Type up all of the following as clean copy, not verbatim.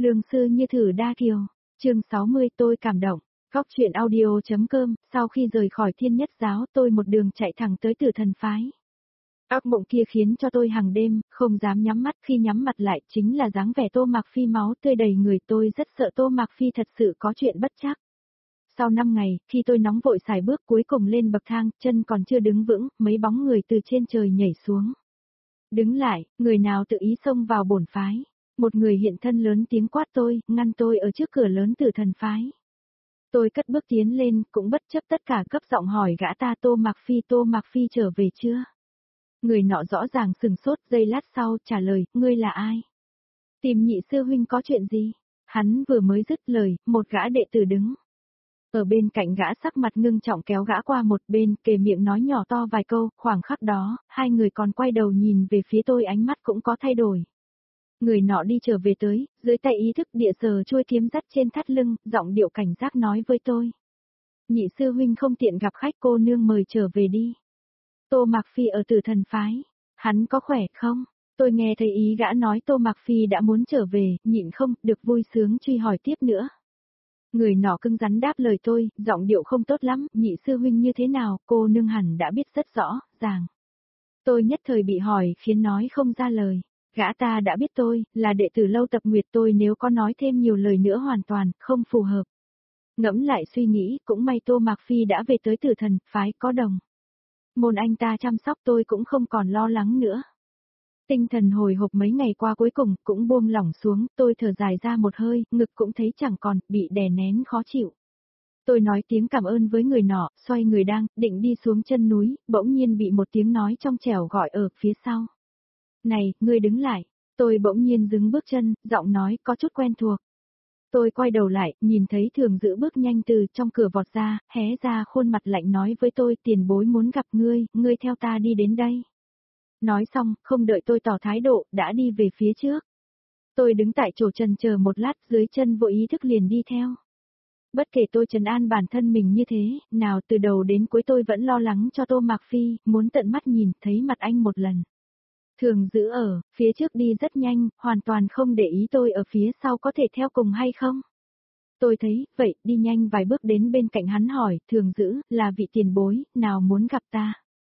Lương sư như thử đa kiều. Chương 60 tôi cảm động. Góc truyện audio.com. Sau khi rời khỏi Thiên Nhất Giáo, tôi một đường chạy thẳng tới Tử Thần phái. Ác mộng kia khiến cho tôi hàng đêm không dám nhắm mắt, khi nhắm mặt lại chính là dáng vẻ Tô Mạc Phi máu tươi đầy người. Tôi rất sợ Tô Mạc Phi thật sự có chuyện bất trắc. Sau 5 ngày, khi tôi nóng vội xài bước cuối cùng lên bậc thang, chân còn chưa đứng vững, mấy bóng người từ trên trời nhảy xuống. Đứng lại, người nào tự ý xông vào bổn phái. Một người hiện thân lớn tiếng quát tôi, ngăn tôi ở trước cửa lớn Tử Thần phái. Tôi cất bước tiến lên, cũng bất chấp tất cả cấp giọng hỏi gã ta: Tô Mạc Phi trở về chưa? Người nọ rõ ràng sừng sốt, giây lát sau trả lời: ngươi là ai? Tìm Nhị sư huynh có chuyện gì? Hắn vừa mới dứt lời, một gã đệ tử đứng ở bên cạnh gã sắc mặt ngưng trọng kéo gã qua một bên, kề miệng nói nhỏ to vài câu. Khoảng khắc đó, hai người còn quay đầu nhìn về phía tôi, ánh mắt cũng có thay đổi. Người nọ đi trở về tới, dưới tay ý thức địa sờ chuôi kiếm dắt trên thắt lưng, giọng điệu cảnh giác nói với tôi: Nhị sư huynh không tiện gặp khách, cô nương mời trở về đi. Tô Mạc Phi ở Tử Thần phái, hắn có khỏe không? Tôi nghe thấy ý gã nói Tô Mạc Phi đã muốn trở về, nhịn không được vui sướng truy hỏi tiếp nữa. Người nọ cứng rắn đáp lời tôi, giọng điệu không tốt lắm: Nhị sư huynh như thế nào, cô nương hẳn đã biết rất rõ ràng. Tôi nhất thời bị hỏi khiến nói không ra lời. Gã ta đã biết tôi là đệ tử Lâu Tập Nguyệt, tôi nếu có nói thêm nhiều lời nữa hoàn toàn không phù hợp. Ngẫm lại suy nghĩ, cũng may Tô Mạc Phi đã về tới Tử Thần phái có đồng môn anh ta chăm sóc, tôi cũng không còn lo lắng nữa. Tinh thần hồi hộp mấy ngày qua cuối cùng cũng buông lỏng xuống, tôi thở dài ra một hơi, ngực cũng thấy chẳng còn, bị đè nén khó chịu. Tôi nói tiếng cảm ơn với người nọ, xoay người đang định đi xuống chân núi, bỗng nhiên bị một tiếng nói trong trẻo gọi ở phía sau. Này, ngươi đứng lại. Tôi bỗng nhiên dừng bước chân, giọng nói có chút quen thuộc. Tôi quay đầu lại, nhìn thấy Thường Dữ bước nhanh từ trong cửa vọt ra, hé ra khuôn mặt lạnh nói với tôi: tiền bối muốn gặp ngươi, ngươi theo ta đi đến đây. Nói xong, không đợi tôi tỏ thái độ, đã đi về phía trước. Tôi đứng tại chỗ chần chờ một lát, dưới chân vô ý thức liền đi theo. Bất kể tôi trấn an bản thân mình như thế nào, từ đầu đến cuối tôi vẫn lo lắng cho Tô Mạc Phi, muốn tận mắt nhìn thấy mặt anh một lần. Thường Dữ ở phía trước đi rất nhanh, hoàn toàn không để ý tôi ở phía sau có thể theo cùng hay không. Tôi thấy vậy, đi nhanh vài bước đến bên cạnh hắn hỏi: Thường Dữ, là vị tiền bối nào muốn gặp ta?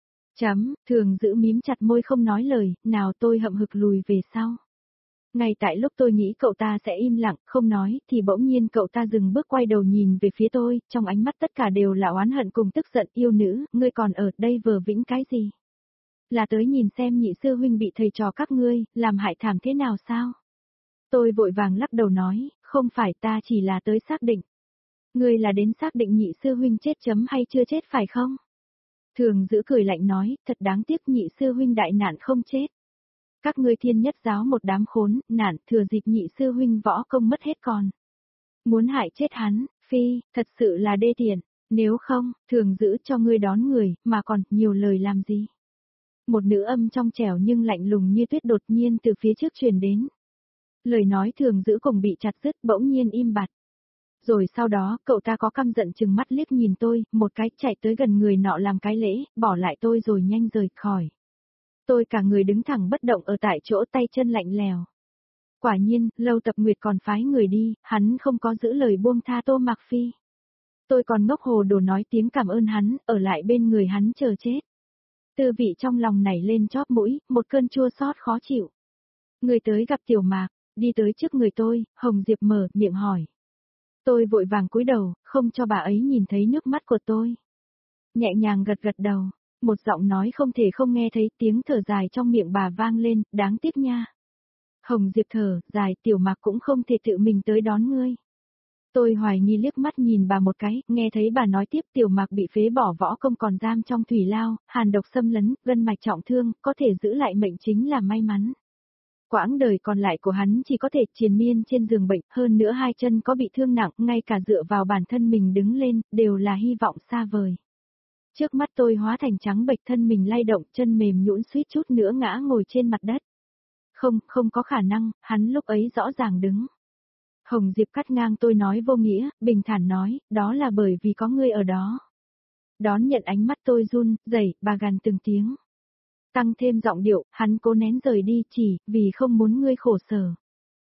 Thường Dữ mím chặt môi không nói lời nào. Tôi hậm hực lùi về sau. Ngay tại lúc tôi nghĩ cậu ta sẽ im lặng, không nói, thì bỗng nhiên cậu ta dừng bước, quay đầu nhìn về phía tôi, trong ánh mắt tất cả đều là oán hận cùng tức giận. Yêu nữ, ngươi còn ở đây vờ vĩnh cái gì? Là tới nhìn xem Nhị sư huynh bị thầy trò các ngươi làm hại thảm thế nào sao? Tôi vội vàng lắc đầu nói: không phải, ta chỉ là tới xác định. Ngươi là đến xác định Nhị sư huynh chết hay chưa chết phải không? Thường Dữ cười lạnh nói: thật đáng tiếc, Nhị sư huynh đại nạn không chết. Các ngươi Thiên Nhất Giáo một đám khốn nạn, thừa dịp Nhị sư huynh võ công mất hết còn muốn hại chết hắn. Phi, thật sự là đê tiện. Nếu không, Thường Dữ cho ngươi đón người, mà còn nhiều lời làm gì? Một nữ âm trong trẻo nhưng lạnh lùng như tuyết đột nhiên từ phía trước truyền đến. Lời nói Thường Dữ cùng bị chặt đứt, bỗng nhiên im bặt. Rồi sau đó, cậu ta có căm giận chừng mắt liếc nhìn tôi, một cái chạy tới gần người nọ làm cái lễ, bỏ lại tôi rồi nhanh rời khỏi. Tôi cả người đứng thẳng bất động ở tại chỗ, tay chân lạnh lèo. Quả nhiên, Lâu Tập Nguyệt còn phái người đi, hắn không có giữ lời buông tha Tô Mạc Phi. Tôi còn ngốc hồ đồ nói tiếng cảm ơn hắn, ở lại bên người hắn chờ chết. Tư vị trong lòng nảy lên chóp mũi, một cơn chua xót khó chịu. Người tới gặp Tiểu Mạc, đi tới trước người tôi, Hồng Diệp mở miệng hỏi. Tôi vội vàng cúi đầu, không cho bà ấy nhìn thấy nước mắt của tôi. Nhẹ nhàng gật gật đầu, một giọng nói không thể không nghe thấy, tiếng thở dài trong miệng bà vang lên: đáng tiếc nha. Hồng Diệp thở dài: Tiểu Mạc cũng không thể tự mình tới đón ngươi. Tôi hoài nghi liếc mắt nhìn bà một cái, nghe thấy bà nói tiếp: Tiểu Mạc bị phế bỏ võ công, còn giam trong thủy lao, hàn độc xâm lấn, gân mạch trọng thương, có thể giữ lại mệnh chính là may mắn. Quãng đời còn lại của hắn chỉ có thể triền miên trên giường bệnh, hơn nữa hai chân có bị thương nặng, ngay cả dựa vào bản thân mình đứng lên, đều là hy vọng xa vời. Trước mắt tôi hóa thành trắng bệch, thân mình lay động, chân mềm nhũn suýt chút nữa ngã ngồi trên mặt đất. Không có khả năng, hắn lúc ấy rõ ràng đứng. Hồng Diệp cắt ngang tôi nói vô nghĩa, bình thản nói: đó là bởi vì có ngươi ở đó. Đón nhận ánh mắt tôi run rẩy, bà gằn từng tiếng. Tăng thêm giọng điệu, hắn cố nén rời đi chỉ vì không muốn ngươi khổ sở.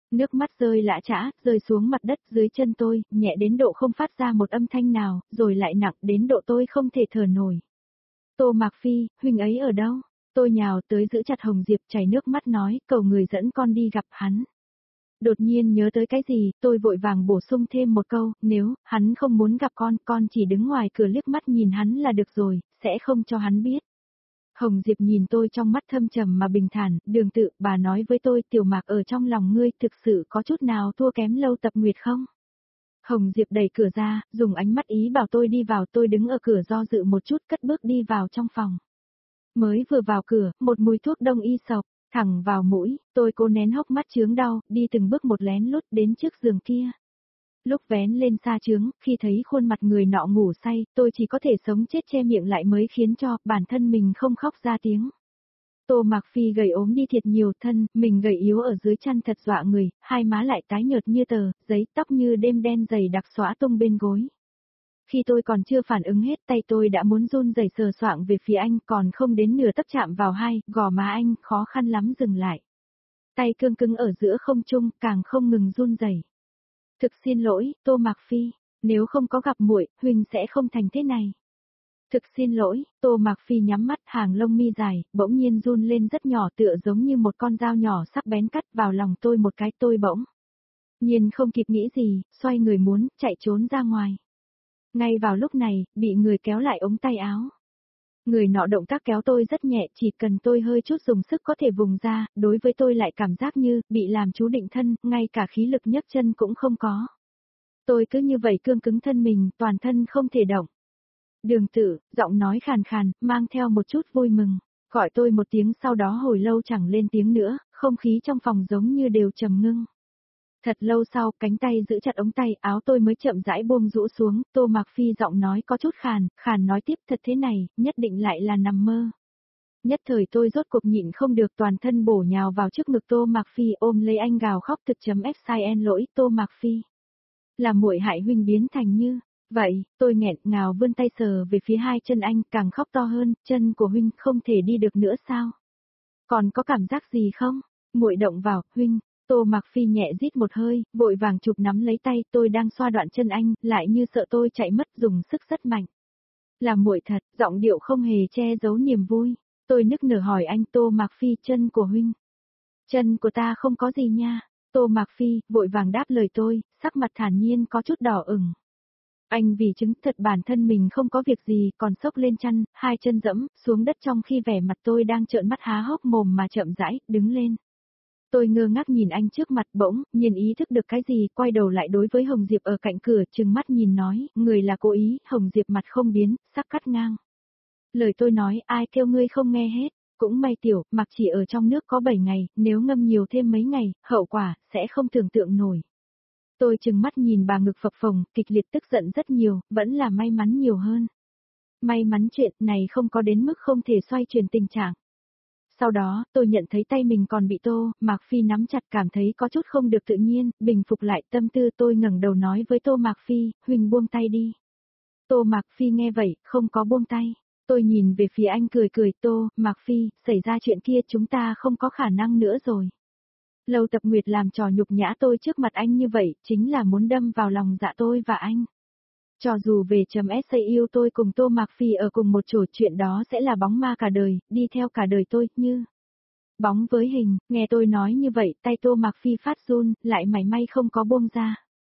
Nước mắt rơi lã chã, rơi xuống mặt đất dưới chân tôi, nhẹ đến độ không phát ra một âm thanh nào, rồi lại nặng đến độ tôi không thể thở nổi. Tô Mạc Phi, huynh ấy ở đâu? Tôi nhào tới giữ chặt Hồng Diệp chảy nước mắt nói, cầu người dẫn con đi gặp hắn. Đột nhiên nhớ tới cái gì, tôi vội vàng bổ sung thêm một câu, nếu hắn không muốn gặp con chỉ đứng ngoài cửa liếc mắt nhìn hắn là được rồi, sẽ không cho hắn biết. Hồng Diệp nhìn tôi trong mắt thâm trầm mà bình thản, Đường Tự, bà nói với tôi Tiểu Mạc ở trong lòng ngươi thực sự có chút nào thua kém Lâu Tập Nguyệt không? Hồng Diệp đẩy cửa ra, dùng ánh mắt ý bảo tôi đi vào, tôi đứng ở cửa do dự một chút cất bước đi vào trong phòng. Mới vừa vào cửa, một mùi thuốc đông y sộc, thẳng vào mũi, tôi cố nén hốc mắt chướng đau, đi từng bước một lén lút đến trước giường kia. Lúc vén lên xa trướng, khi thấy khuôn mặt người nọ ngủ say, tôi chỉ có thể sống chết che miệng lại mới khiến cho bản thân mình không khóc ra tiếng. Tô Mạc Phi gầy ốm đi thiệt nhiều thân, mình gầy yếu ở dưới chăn thật dọa người, hai má lại tái nhợt như tờ, giấy tóc như đêm đen dày đặc xõa tung bên gối. Khi tôi còn chưa phản ứng hết tay tôi đã muốn run rẩy sờ soạng về phía anh còn không đến nửa tấc chạm vào gò má anh khó khăn lắm dừng lại. Tay cương cứng ở giữa không trung càng không ngừng run rẩy. Thực xin lỗi, Tô Mạc Phi, nếu không có gặp muội, huynh sẽ không thành thế này. Thực xin lỗi, Tô Mạc Phi nhắm mắt hàng lông mi dài, bỗng nhiên run lên rất nhỏ tựa giống như một con dao nhỏ sắc bén cắt vào lòng tôi một cái tôi bỗng. Nhiên không kịp nghĩ gì, xoay người muốn, chạy trốn ra ngoài. Ngay vào lúc này, bị người kéo lại ống tay áo. Người nọ động tác kéo tôi rất nhẹ, chỉ cần tôi hơi chút dùng sức có thể vùng ra, đối với tôi lại cảm giác như, bị làm chú định thân, ngay cả khí lực nhấc chân cũng không có. Tôi cứ như vậy cương cứng thân mình, toàn thân không thể động. Đường Tự, giọng nói khàn khàn, mang theo một chút vui mừng, gọi tôi một tiếng sau đó hồi lâu chẳng lên tiếng nữa, không khí trong phòng giống như đều trầm ngưng. Thật lâu sau, cánh tay giữ chặt ống tay áo tôi mới chậm rãi buông rũ xuống, Tô Mạc Phi giọng nói có chút khàn nói tiếp thật thế này, nhất định lại là nằm mơ. Nhất thời tôi rốt cuộc nhịn không được toàn thân bổ nhào vào trước ngực Tô Mạc Phi ôm lấy anh gào khóc thực.sin lỗi Tô Mạc Phi. Là muội hại huynh biến thành như, vậy, tôi nghẹn ngào vươn tay sờ về phía hai chân anh càng khóc to hơn, chân của huynh không thể đi được nữa sao? Còn có cảm giác gì không? Muội động vào, huynh. Tô Mạc Phi nhẹ rít một hơi, vội vàng chụp nắm lấy tay tôi đang xoa đoạn chân anh, lại như sợ tôi chạy mất dùng sức rất mạnh. Là muội thật, giọng điệu không hề che giấu niềm vui. Tôi nức nở hỏi anh Tô Mạc Phi chân của huynh. Chân của ta không có gì nha. Tô Mạc Phi, vội vàng đáp lời tôi, sắc mặt thản nhiên có chút đỏ ửng. Anh vì chứng thật bản thân mình không có việc gì còn xốc lên chăn, hai chân dẫm xuống đất trong khi vẻ mặt tôi đang trợn mắt há hốc mồm mà chậm rãi, đứng lên. Tôi ngơ ngác nhìn anh trước mặt bỗng, nhiên ý thức được cái gì, quay đầu lại đối với Hồng Diệp ở cạnh cửa, trừng mắt nhìn nói, người là cố ý, Hồng Diệp mặt không biến, sắc cắt ngang. Lời tôi nói, ai kêu ngươi không nghe hết, cũng may Tiểu, Mặc chỉ ở trong nước có 7 ngày, nếu ngâm nhiều thêm mấy ngày, hậu quả, sẽ không tưởng tượng nổi. Tôi trừng mắt nhìn bà ngực phập phồng, kịch liệt tức giận rất nhiều, vẫn là may mắn nhiều hơn. May mắn chuyện này không có đến mức không thể xoay chuyển tình trạng. Sau đó, tôi nhận thấy tay mình còn bị Tô Mạc Phi nắm chặt cảm thấy có chút không được tự nhiên, bình phục lại tâm tư tôi ngẩng đầu nói với Tô Mạc Phi, huynh buông tay đi. Tô Mạc Phi nghe vậy, không có buông tay. Tôi nhìn về phía anh cười cười Tô Mạc Phi, xảy ra chuyện kia chúng ta không có khả năng nữa rồi. Lâu Tập Nguyệt làm trò nhục nhã tôi trước mặt anh như vậy, chính là muốn đâm vào lòng dạ tôi và anh. Cho dù về .sa yêu tôi cùng Tô Mạc Phi ở cùng một chỗ chuyện đó sẽ là bóng ma cả đời, đi theo cả đời tôi, như bóng với hình, nghe tôi nói như vậy, tay Tô Mạc Phi phát run, lại mảy may không có buông ra.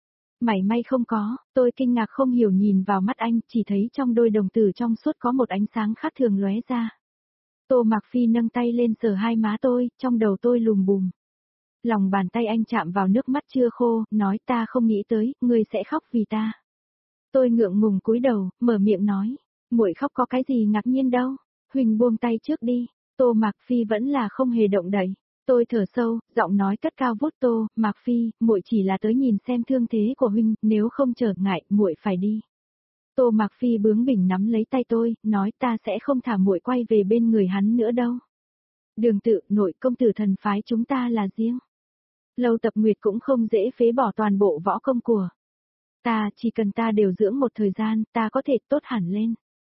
Mảy may không có, tôi kinh ngạc không hiểu nhìn vào mắt anh, chỉ thấy trong đôi đồng tử trong suốt có một ánh sáng khác thường lóe ra. Tô Mạc Phi nâng tay lên sờ hai má tôi, trong đầu tôi lùm bùm. Lòng bàn tay anh chạm vào nước mắt chưa khô, nói ta không nghĩ tới, ngươi sẽ khóc vì ta. Tôi ngượng ngùng cúi đầu, mở miệng nói, muội khóc có cái gì ngạc nhiên đâu, huynh buông tay trước đi. Tô Mạc Phi vẫn là không hề động đậy. Tôi thở sâu, giọng nói cất cao vút Tô Mạc Phi, muội chỉ là tới nhìn xem thương thế của huynh, nếu không trở ngại, muội phải đi. Tô Mạc Phi bướng bỉnh nắm lấy tay tôi, nói ta sẽ không thả muội quay về bên người hắn nữa đâu. Đường Tự, nội công tử thần phái chúng ta là riêng. Lâu Tập Nguyệt cũng không dễ phế bỏ toàn bộ võ công của ta, chỉ cần ta điều dưỡng một thời gian, ta có thể tốt hẳn lên.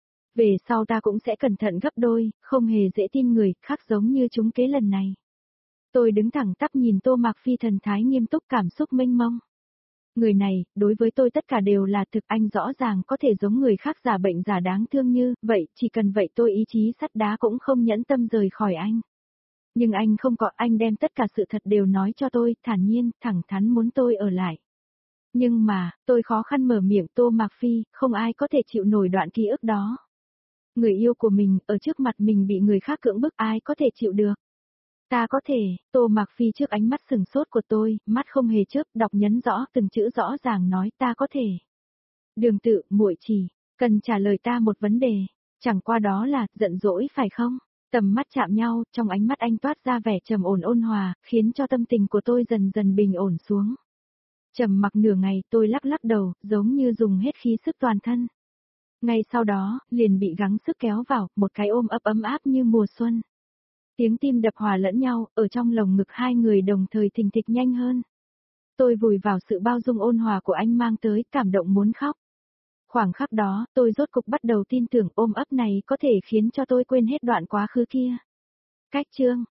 Về sau ta cũng sẽ cẩn thận gấp đôi, không hề dễ tin người khác giống như chúng kế lần này. Tôi đứng thẳng tắp nhìn Tô Mạc Phi thần thái nghiêm túc cảm xúc mênh mông. Người này, đối với tôi tất cả đều là thực, anh rõ ràng có thể giống người khác giả bệnh giả đáng thương như, vậy, chỉ cần vậy tôi ý chí sắt đá cũng không nhẫn tâm rời khỏi anh. Nhưng anh không có, anh đem tất cả sự thật đều nói cho tôi, thản nhiên, thẳng thắn muốn tôi ở lại. Nhưng mà, tôi khó khăn mở miệng Tô Mạc Phi, không ai có thể chịu nổi đoạn ký ức đó. Người yêu của mình, ở trước mặt mình bị người khác cưỡng bức ai có thể chịu được. Ta có thể, Tô Mạc Phi trước ánh mắt sừng sốt của tôi, mắt không hề chớp, đọc nhấn rõ từng chữ rõ ràng nói ta có thể. Đường Tự, muội chỉ, cần trả lời ta một vấn đề, chẳng qua đó là, giận dỗi phải không? Tầm mắt chạm nhau, trong ánh mắt anh toát ra vẻ trầm ổn ôn hòa, khiến cho tâm tình của tôi dần dần bình ổn xuống. Trầm mặc nửa ngày, tôi lắc lắc đầu, giống như dùng hết khí sức toàn thân. Ngay sau đó, liền bị gắng sức kéo vào, một cái ôm ấp ấm áp như mùa xuân. Tiếng tim đập hòa lẫn nhau, ở trong lồng ngực hai người đồng thời thình thịch nhanh hơn. Tôi vùi vào sự bao dung ôn hòa của anh mang tới, cảm động muốn khóc. Khoảng khắc đó, tôi rốt cục bắt đầu tin tưởng ôm ấp này có thể khiến cho tôi quên hết đoạn quá khứ kia. Cách chương